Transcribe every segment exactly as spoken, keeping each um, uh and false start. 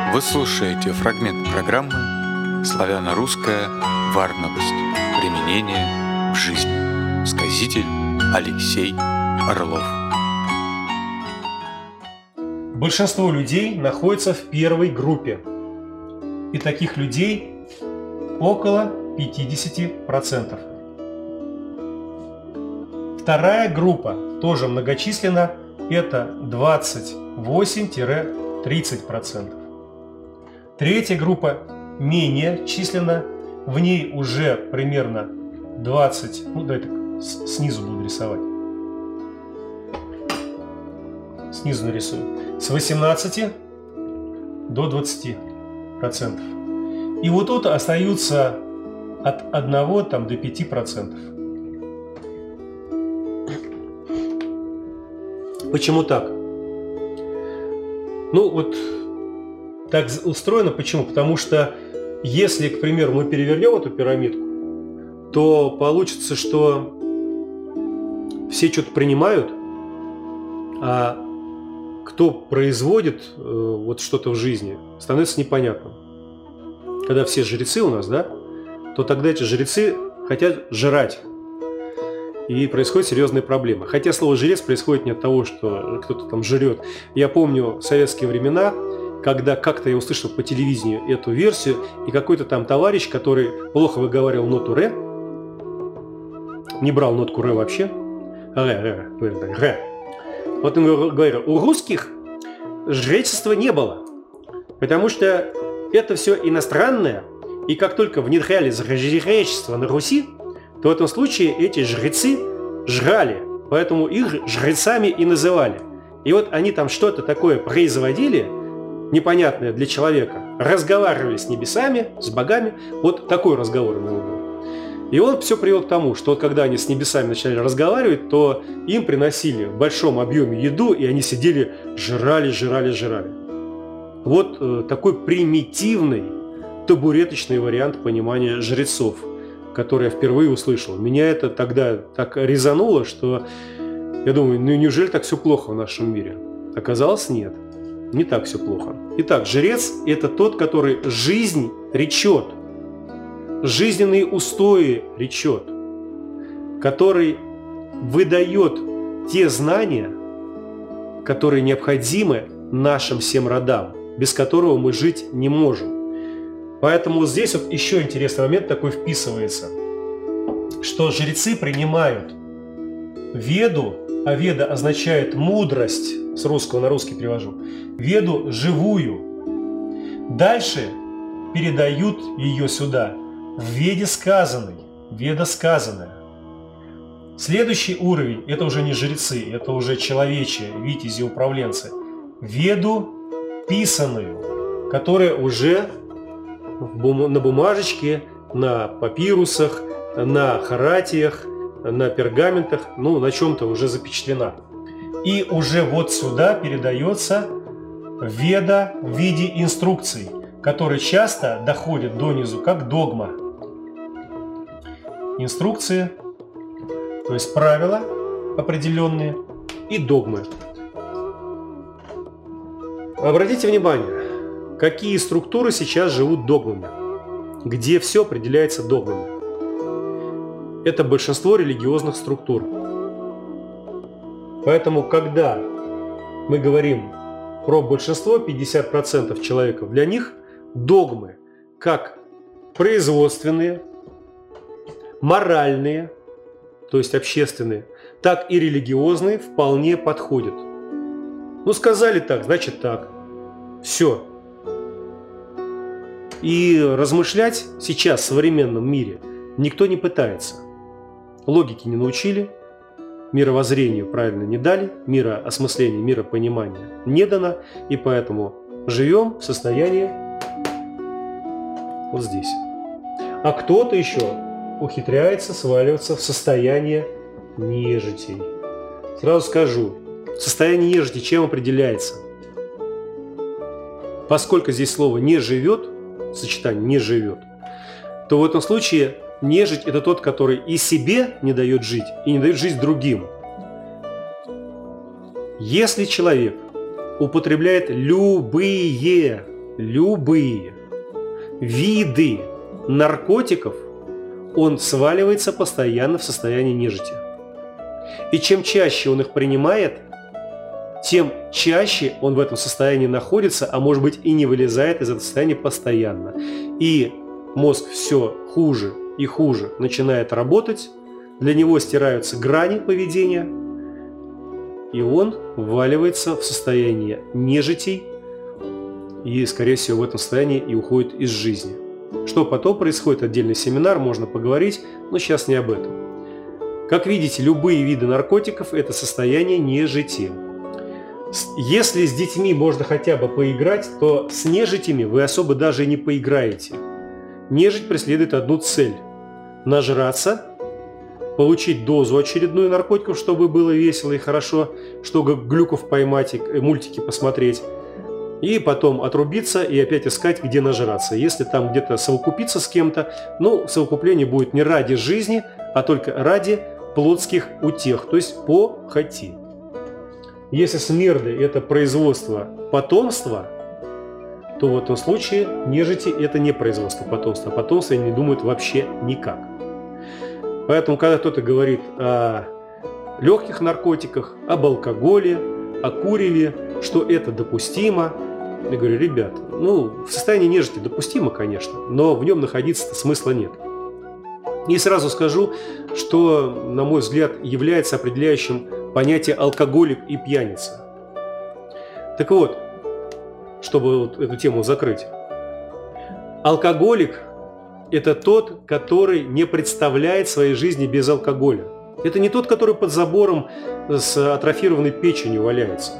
Вы слушаете фрагмент программы «Славяно-русская варновость. Применение в жизни». Сказитель Алексей Орлов. Большинство людей находится в первой группе. И таких людей около пятьдесят процентов. Вторая группа, тоже многочисленна, это двадцать восемь - тридцать процентов. Третья группа менее численна, в ней уже примерно двадцать, ну дай так снизу буду рисовать. Снизу нарисую. С восемнадцати до двадцати процентов. И вот тут остаются от одного там, до пяти процентов. Почему так? Ну вот так устроено. Почему? Потому что если, к примеру, мы перевернем эту пирамидку, то получится, что все что-то принимают, а кто производит э, вот что-то в жизни, становится непонятным. Когда все жрецы у нас, да, то тогда эти жрецы хотят жрать. И происходит серьезная проблема. Хотя слово «жрец» происходит не от того, что кто-то там жрет. Я помню советские времена, когда как-то я услышал по телевидению эту версию, и какой-то там товарищ, который плохо выговаривал ноту «ре», не брал нотку «ре» вообще, «ре», «ре», «ре». Вот он говорил, у русских жречества не было, потому что это все иностранное, и как только внедряли жречество на Руси, то в этом случае эти жрецы жрали, поэтому их жрецами и называли. И вот они там что-то такое производили, непонятное для человека, разговаривали с небесами, с богами, вот такой разговор у него был. И он все привел к тому, что вот когда они с небесами начали разговаривать, то им приносили в большом объеме еду, и они сидели, жрали, жрали, жрали. Вот э, такой примитивный табуреточный вариант понимания жрецов, который я впервые услышал. Меня это тогда так резануло, что я думаю, ну неужели так все плохо в нашем мире? Оказалось, нет, не так все плохо. Итак, жрец – это тот, который жизнь речет, жизненные устои речет, который выдает те знания, которые необходимы нашим всем родам, без которого мы жить не можем. Поэтому вот здесь вот еще интересный момент такой вписывается, что жрецы принимают веду, а веда означает мудрость, с русского на русский перевожу, веду живую. Дальше передают ее сюда, в веде сказанной, веда сказанная. Следующий уровень, это уже не жрецы, это уже человечьи, витязи, управленцы. Веду писаную, которая уже на бумажечке, на папирусах, на харатиях, на пергаментах, ну, на чем-то уже запечатлена. И уже вот сюда передается веда в виде инструкций, которые часто доходят донизу как догма. Инструкции, то есть правила определенные и догмы. Обратите внимание, какие структуры сейчас живут догмами, где все определяется догмами. Это большинство религиозных структур. Поэтому, когда мы говорим про большинство, пятьдесят процентов человеков, для них догмы как производственные, моральные, то есть общественные, так и религиозные вполне подходят. Ну, сказали так, значит так. Все. И размышлять сейчас в современном мире никто не пытается. Логики не научили, мировоззрению правильно не дали, мироосмысления, миропонимания не дано, и поэтому живем в состоянии вот здесь. А кто-то еще ухитряется сваливаться в состояние нежитей. Сразу скажу, состояние нежити чем определяется? Поскольку здесь слово «не живет», сочетание «не живет», то в этом случае нежить – это тот, который и себе не дает жить, и не дает жить другим. Если человек употребляет любые любые виды наркотиков, он сваливается постоянно в состояние нежити. И чем чаще он их принимает, тем чаще он в этом состоянии находится, а может быть и не вылезает из этого состояния постоянно. И мозг все хуже и хуже начинает работать, для него стираются грани поведения, и он вваливается в состояние нежитей, и, скорее всего, в этом состоянии и уходит из жизни. Что потом происходит, отдельный семинар, можно поговорить, но сейчас не об этом. Как видите, любые виды наркотиков – это состояние нежити. Если с детьми можно хотя бы поиграть, то с нежитями вы особо даже и не поиграете. Нежить преследует одну цель – нажраться, получить дозу очередную наркотиков, чтобы было весело и хорошо, чтобы глюков поймать и мультики посмотреть, и потом отрубиться и опять искать, где нажраться. Если там где-то совокупиться с кем-то, ну, совокупление будет не ради жизни, а только ради плотских утех, то есть похоти. Если смерды – это производство потомства, то в этом случае нежити – это не производство потомства. Потомство они не думают вообще никак. Поэтому, когда кто-то говорит о легких наркотиках, об алкоголе, о куреве, что это допустимо, я говорю, ребят, ну, в состоянии нежити допустимо, конечно, но в нем находиться-то смысла нет. И сразу скажу, что, на мой взгляд, является определяющим понятие алкоголик и пьяница. Так вот, чтобы вот эту тему закрыть. Алкоголик – это тот, который не представляет своей жизни без алкоголя. Это не тот, который под забором с атрофированной печенью валяется.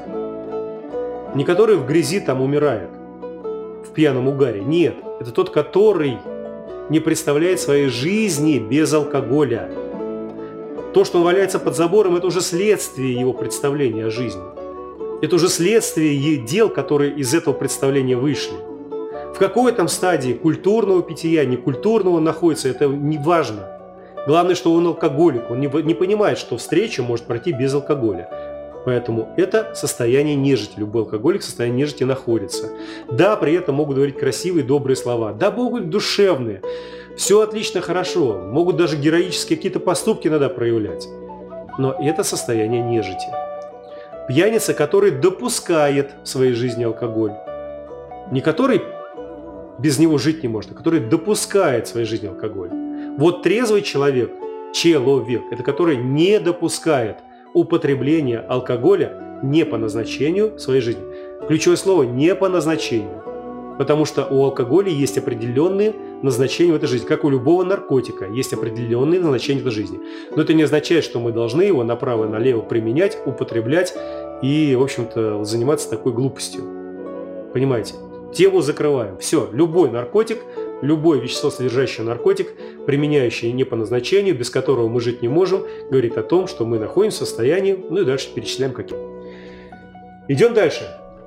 Не который в грязи там умирает, в пьяном угаре. Нет, это тот, который не представляет своей жизни без алкоголя. То, что он валяется под забором, это уже следствие его представления о жизни. Это уже следствие дел, которые из этого представления вышли. В какой там стадии культурного питья, некультурного находится, это не важно. Главное, что он алкоголик, он не, не понимает, что встреча может пройти без алкоголя. Поэтому это состояние нежити. Любой алкоголик в состоянии нежити находится. Да, при этом могут говорить красивые, добрые слова. Да, могут душевные. Все отлично, хорошо. Могут даже героические какие-то поступки иногда проявлять. Но это состояние нежити. Пьяница, который допускает в своей жизни алкоголь. Не который без него жить не может, а который допускает в своей жизни алкоголь. Вот трезвый человек, человек, это который не допускает употребления алкоголя не по назначению в своей жизни. Ключевое слово «не по назначению». Потому что у алкоголя есть определенные назначения в этой жизни. Как у любого наркотика есть определенные назначения в этой жизни. Но это не означает, что мы должны его направо и налево применять, употреблять и, в общем-то, заниматься такой глупостью. Понимаете? Тему закрываем. Все, любой наркотик, любое вещество, содержащее наркотик, применяющее не по назначению, без которого мы жить не можем, говорит о том, что мы находимся в состоянии, ну и дальше перечисляем какие. Идем дальше.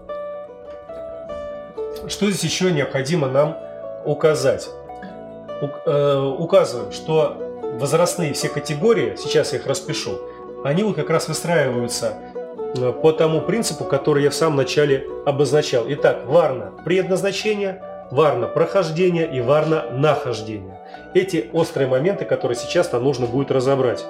Что здесь еще необходимо нам указать? У, э, указываем, что возрастные все категории, сейчас я их распишу, они вот как раз выстраиваются по тому принципу, который я в самом начале обозначал. Итак, варна предназначение, варна прохождение и варна нахождение. Эти острые моменты, которые сейчас нам нужно будет разобрать.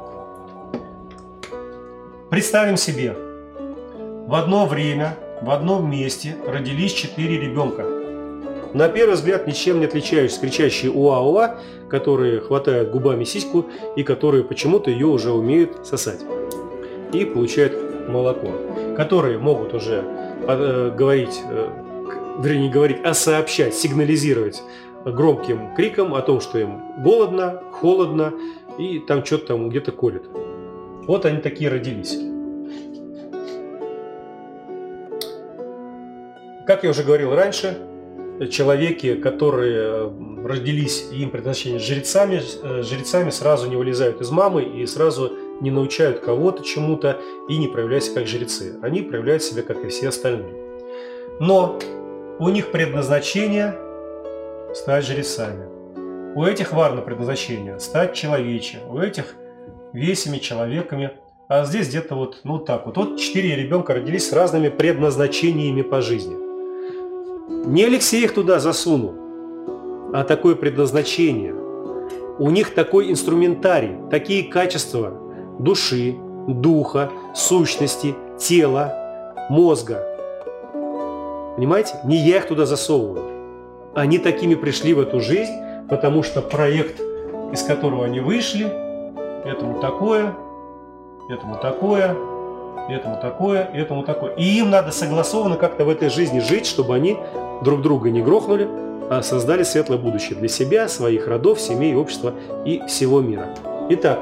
Представим себе, в одно время, в одном месте родились четыре ребенка. На первый взгляд ничем не отличающиеся, кричащие уа-уа, которые хватают губами сиську и которые почему-то ее уже умеют сосать. И получают молоко. Которые могут уже э, говорить, э, вернее не говорить, а сообщать, сигнализировать громким криком о том, что им голодно, холодно и там что-то там где-то колет. Вот они такие родились. Как я уже говорил раньше, человеки, которые родились и им предназначены жрецами, жрецами сразу не вылезают из мамы и сразу не научают кого-то чему-то и не проявляются как жрецы. Они проявляют себя, как и все остальные. Но у них предназначение стать жрецами. У этих варна предназначение стать человече. У этих весями, человеками. А здесь где-то вот, ну так вот. Вот четыре ребенка родились с разными предназначениями по жизни. Не Алексей их туда засунул, а такое предназначение. У них такой инструментарий, такие качества души, духа, сущности, тела, мозга. Понимаете? Не я их туда засовываю. Они такими пришли в эту жизнь, потому что проект, из которого они вышли, этому такое, этому такое, этому такое, этому такое. И им надо согласованно как-то в этой жизни жить, чтобы они друг друга не грохнули, а создали светлое будущее для себя, своих родов, семей, общества и всего мира. Итак,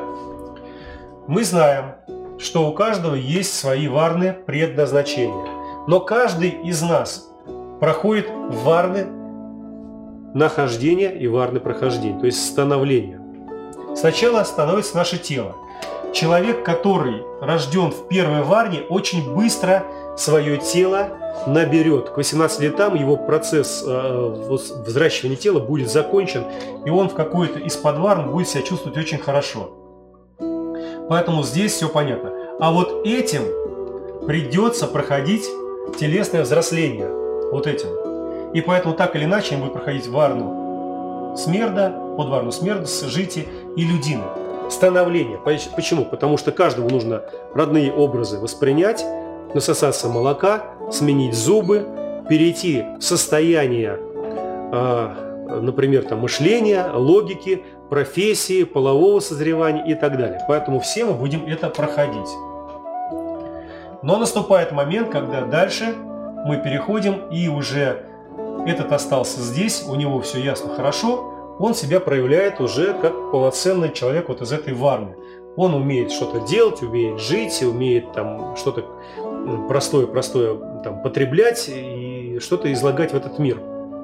мы знаем, что у каждого есть свои варны предназначения. Но каждый из нас проходит варны нахождения и варны прохождения, то есть становления. Сначала становится наше тело. Человек, который рожден в первой варне, очень быстро свое тело наберет. К восемнадцати летам его процесс э, взращивания тела будет закончен, и он в какой-то из подварн будет себя чувствовать очень хорошо. Поэтому здесь все понятно. А вот этим придется проходить телесное взросление. Вот этим. И поэтому так или иначе они будут проходить варну смерда, подварну смерда, жити и людины. Становление. Почему? Потому что каждому нужно родные образы воспринять, насосаться молока, сменить зубы, перейти в состояние, например, там, мышления, логики, профессии, полового созревания и так далее. Поэтому все мы будем это проходить. Но наступает момент, когда дальше мы переходим, и уже этот остался здесь, у него все ясно, хорошо, он себя проявляет уже как полноценный человек вот из этой варны. Он умеет что-то делать, умеет жить, умеет там что-то простое-простое там потреблять и что-то излагать в этот мир.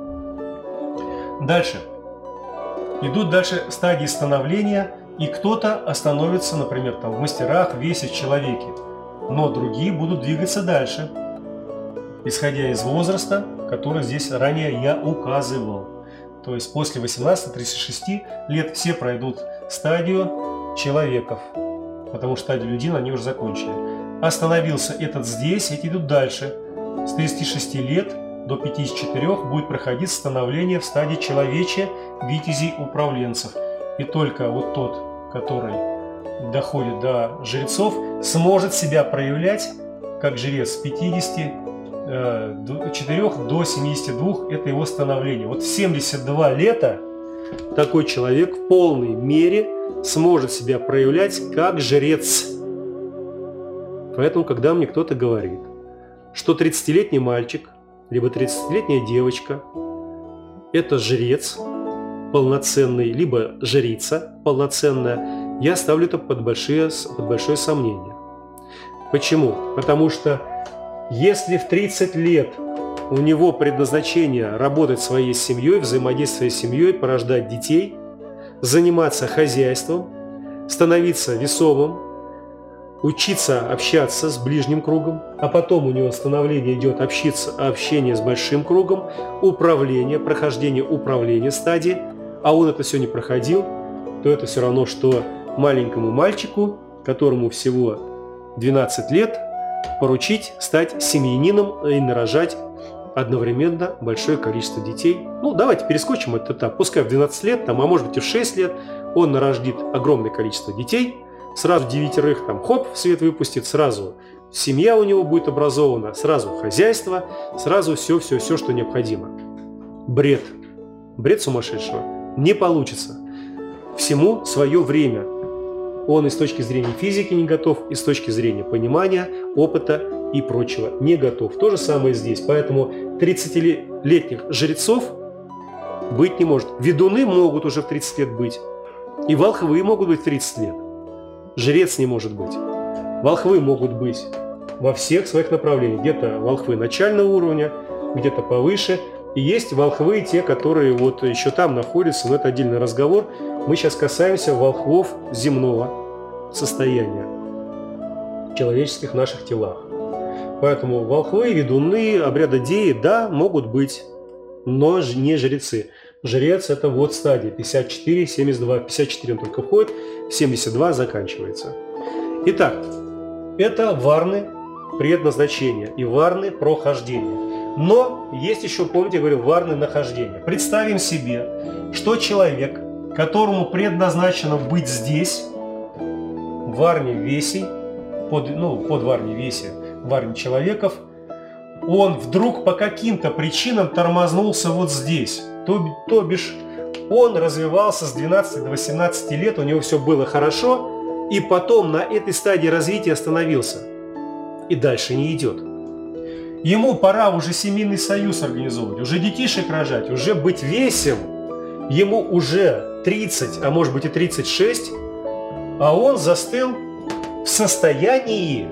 Дальше. Идут дальше стадии становления, и кто-то остановится, например, там, в мастерах, весе, человеке. Но другие будут двигаться дальше, исходя из возраста, который здесь ранее я указывал. То есть после восемнадцати тридцати шести лет все пройдут стадию человеков, потому что стадию людей они уже закончили. Остановился этот здесь, эти идут дальше. С тридцати шести лет до пятидесяти четырёх будет проходить становление в стадии человече, витязей, управленцев. И только вот тот, который доходит до жрецов, сможет себя проявлять как жрец с пятидесяти четырёх до семидесяти двух, это его становление. Вот в семьдесят два лета такой человек в полной мере сможет себя проявлять как жрец. Поэтому, когда мне кто-то говорит, что тридцатилетний мальчик, либо тридцатилетняя девочка – это жрец полноценный, либо жрица полноценная, я ставлю это под большое, под большое сомнение. Почему? Потому что если в тридцать лет у него предназначение работать своей семьей, взаимодействовать с семьей, порождать детей, заниматься хозяйством, становиться весомым, учиться общаться с ближним кругом, а потом у него становление идет общиться, общение с большим кругом, управление, прохождение управления стадии, а он это все не проходил, то это все равно, что маленькому мальчику, которому всего двенадцать лет, поручить стать семьянином и нарожать одновременно большое количество детей. Ну, давайте перескочим этот этап. Пускай в двенадцать лет, там, а может быть и в шесть лет он нарождит огромное количество детей, сразу девятерых там хоп, в свет выпустит, сразу семья у него будет образована, сразу хозяйство, сразу все-все-все, что необходимо. Бред. Бред сумасшедшего. Не получится. Всему свое время. Он и с точки зрения физики не готов, и с точки зрения понимания, опыта и прочего не готов. То же самое здесь. Поэтому тридцатилетних жрецов быть не может. Ведуны могут уже в тридцать лет быть. И волхвы могут быть в тридцать лет. Жрец не может быть. Волхвы могут быть во всех своих направлениях. Где-то волхвы начального уровня, где-то повыше. И есть волхвы, те, которые вот еще там находятся, но это отдельный разговор. Мы сейчас касаемся волхвов земного состояния в человеческих наших телах. Поэтому волхвы, ведуны, обрядодеи, да, могут быть, но не жрецы. Жрец – это вот стадия пятьдесят четыре, семьдесят два. пятьдесят четыре он только входит, семьдесят два заканчивается. Итак, это варны предназначения и варны прохождения. Но есть еще, помните, я говорил, варны нахождения. Представим себе, что человек, которому предназначено быть здесь, в варне весей, под, ну, под варне веси, варне человеков, он вдруг по каким-то причинам тормознулся вот здесь. То, то бишь, он развивался с двенадцати до восемнадцати лет, у него все было хорошо, и потом на этой стадии развития остановился. И дальше не идет. Ему пора уже семейный союз организовывать, уже детишек рожать, уже быть весем. Ему уже тридцать, а может быть и тридцать шесть, а он застыл в состоянии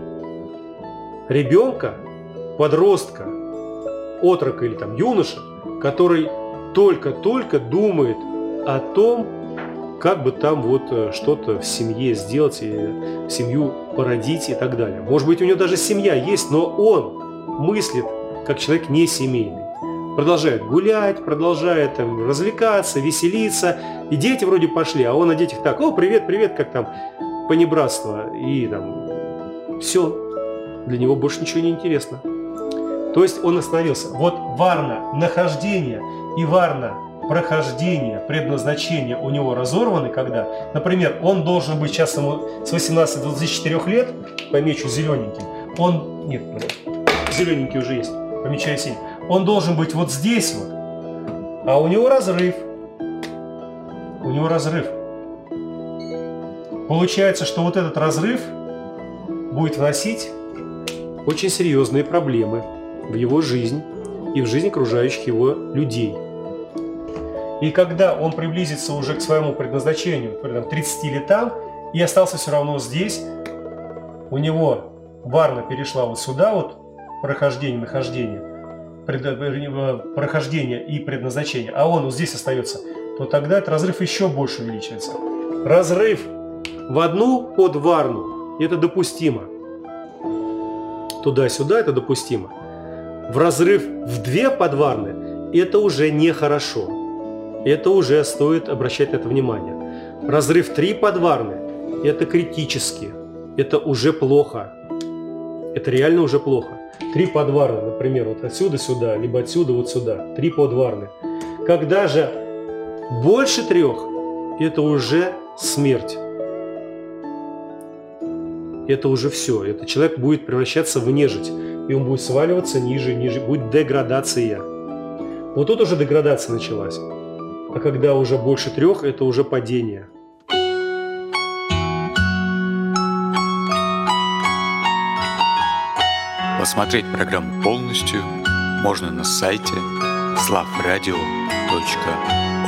ребенка, подростка, отрока или там юноша, который только-только думает о том, как бы там вот что-то в семье сделать, и семью породить и так далее. Может быть, у него даже семья есть, но он мыслит как человек не семейный. Продолжает гулять, продолжает там развлекаться, веселиться. И дети вроде пошли, а он о детях так: о, привет, привет, как там понебратство. И там все. Для него больше ничего не интересно. То есть он остановился. Вот варна нахождения и варна прохождения, предназначения у него разорваны, когда, например, он должен быть сейчас ему с восемнадцати до двадцати четырёх лет, помечу зелененьким, он, нет, зелененький уже есть, помечаю синий, он должен быть вот здесь вот, а у него разрыв, у него разрыв. Получается, что вот этот разрыв будет вносить очень серьезные проблемы в его жизнь и в жизнь окружающих его людей. И когда он приблизится уже к своему предназначению, к тридцати летам, и остался все равно здесь, у него варна перешла вот сюда, вот прохождение, нахождение, пред, прохождение и предназначение, а он вот здесь остается, то тогда этот разрыв еще больше увеличивается. Разрыв в одну подварну – это допустимо. Туда-сюда – это допустимо. В разрыв в две подварны – это уже нехорошо. Это уже стоит обращать на это внимание. Разрыв три подварны – это критически. Это уже плохо. Это реально уже плохо. Три подварны, например, вот отсюда сюда, либо отсюда вот сюда. Три подварны. Когда же больше трех – это уже смерть. Это уже все. Это человек будет превращаться в нежить. И он будет сваливаться ниже, ниже. Будет деградация. Вот тут уже деградация началась. А когда уже больше трех, это уже падение. Посмотреть программу полностью можно на сайте славрадио точка